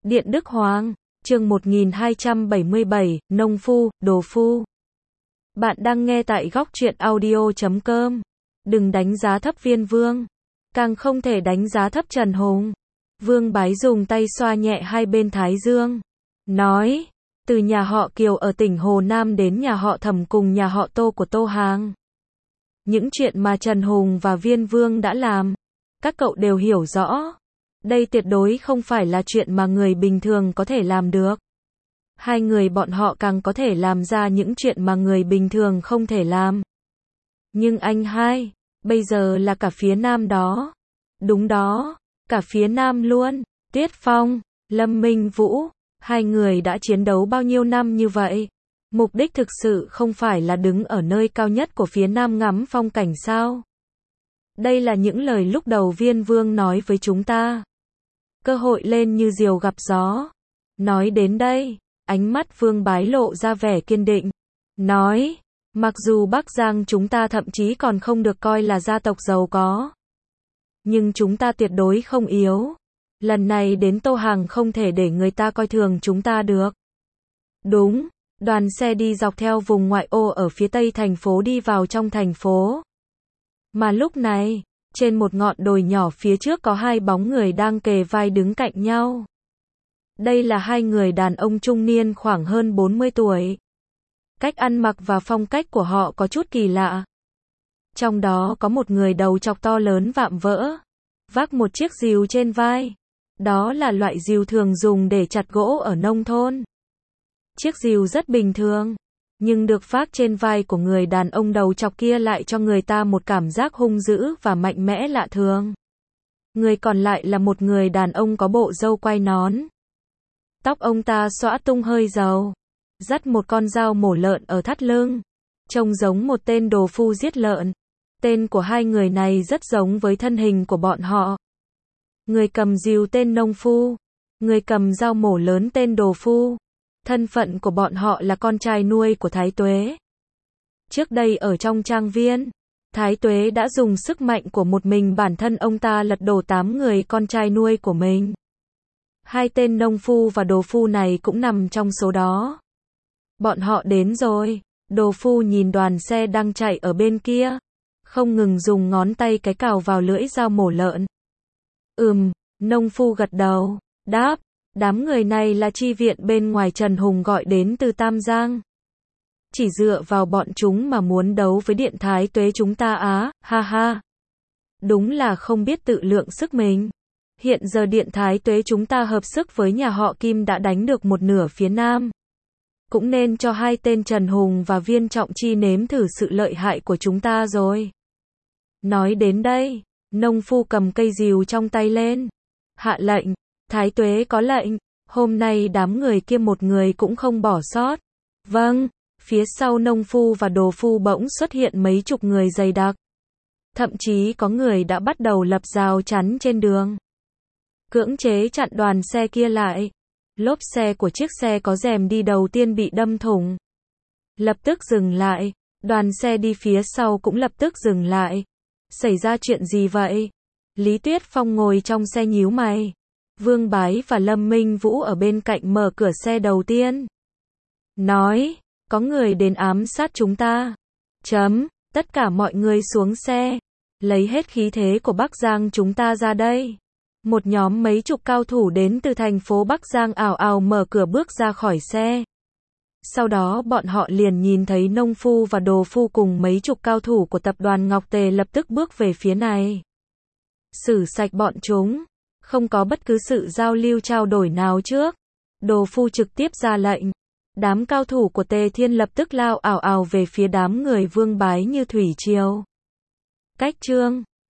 Điện Đức Hoàng, chương 1277, Nông Phu, Đồ Phu. Bạn đang nghe tại góc truyện audio.com. Đừng đánh giá thấp Viên Vương, càng không thể đánh giá thấp Trần Hùng. Vương Bái dùng tay xoa nhẹ hai bên thái dương, nói, từ nhà họ Kiều ở tỉnh Hồ Nam đến nhà họ Thẩm cùng nhà họ Tô của Tô Hàng. Những chuyện mà Trần Hùng và Viên Vương đã làm, các cậu đều hiểu rõ. Đây tuyệt đối không phải là chuyện mà người bình thường có thể làm được. Hai người bọn họ càng có thể làm ra những chuyện mà người bình thường không thể làm. Nhưng anh hai, bây giờ là cả phía Nam đó. Đúng đó, cả phía Nam luôn. Tiết Phong, Lâm Minh Vũ, hai người đã chiến đấu bao nhiêu năm như vậy? Mục đích thực sự không phải là đứng ở nơi cao nhất của phía Nam ngắm phong cảnh sao? Đây là những lời lúc đầu Viên Vương nói với chúng ta. Cơ hội lên như diều gặp gió. Nói đến đây, ánh mắt Vương Bái lộ ra vẻ kiên định. Nói, mặc dù Bắc Giang chúng ta thậm chí còn không được coi là gia tộc giàu có, nhưng chúng ta tuyệt đối không yếu. Lần này đến Tô Hàng không thể để người ta coi thường chúng ta được. Đúng, đoàn xe đi dọc theo vùng ngoại ô ở phía tây thành phố đi vào trong thành phố. Mà lúc này, trên một ngọn đồi nhỏ phía trước có hai bóng người đang kề vai đứng cạnh nhau. Đây là hai người đàn ông trung niên khoảng hơn 40 tuổi. Cách ăn mặc và phong cách của họ có chút kỳ lạ. Trong đó có một người đầu chọc to lớn vạm vỡ, vác một chiếc rìu trên vai. Đó là loại rìu thường dùng để chặt gỗ ở nông thôn. Chiếc rìu rất bình thường, nhưng được vác trên vai của người đàn ông đầu chọc kia lại cho người ta một cảm giác hung dữ và mạnh mẽ lạ thường. Người còn lại là một người đàn ông có bộ râu quai nón. Tóc ông ta xõa tung hơi dầu, dắt một con dao mổ lợn ở thắt lưng, trông giống một tên đồ phu giết lợn. Tên của hai người này rất giống với thân hình của bọn họ. Người cầm rìu tên nông phu, người cầm dao mổ lớn tên đồ phu. Thân phận của bọn họ là con trai nuôi của Thái Tuế. Trước đây ở trong trang viên, Thái Tuế đã dùng sức mạnh của một mình bản thân ông ta lật đổ 8 người con trai nuôi của mình. Hai tên nông phu và đồ phu này cũng nằm trong số đó. Bọn họ đến rồi. Đồ phu nhìn đoàn xe đang chạy ở bên kia, không ngừng dùng ngón tay cái cào vào lưỡi dao mổ lợn. Nông phu gật đầu, đáp, đám người này là chi viện bên ngoài Trần Hùng gọi đến từ Tam Giang. Chỉ dựa vào bọn chúng mà muốn đấu với Điện Thái Tuế chúng ta á, ha ha. Đúng là không biết tự lượng sức mình. Hiện giờ Điện Thái Tuế chúng ta hợp sức với nhà họ Kim đã đánh được một nửa phía Nam. Cũng nên cho hai tên Trần Hùng và Viên Trọng Chi nếm thử sự lợi hại của chúng ta rồi. Nói đến đây, nông phu cầm cây rìu trong tay lên. Hạ lệnh, Thái Tuế có lệnh, hôm nay đám người kia một người cũng không bỏ sót. Vâng, phía sau nông phu và đồ phu bỗng xuất hiện mấy chục người dày đặc. Thậm chí có người đã bắt đầu lập rào chắn trên đường, cưỡng chế chặn đoàn xe kia lại. Lốp xe của chiếc xe có rèm đi đầu tiên bị đâm thủng, lập tức dừng lại. Đoàn xe đi phía sau cũng lập tức dừng lại. Xảy ra chuyện gì vậy? Lý Tuyết Phong ngồi trong xe nhíu mày. Vương Bái và Lâm Minh Vũ ở bên cạnh mở cửa xe đầu tiên. Nói, có người đến ám sát chúng ta. Tất cả mọi người xuống xe. Lấy hết khí thế của Bắc Giang chúng ta ra đây. Một nhóm mấy chục cao thủ đến từ thành phố Bắc Giang ào ào mở cửa bước ra khỏi xe. Sau đó bọn họ liền nhìn thấy nông phu và đồ phu cùng mấy chục cao thủ của tập đoàn Ngọc Tề lập tức bước về phía này. Xử sạch bọn chúng. Không có bất cứ sự giao lưu trao đổi nào trước. Đồ phu trực tiếp ra lệnh. Đám cao thủ của Tề Thiên lập tức lao ào ào về phía đám người Vương Bái như thủy triều. Cách chương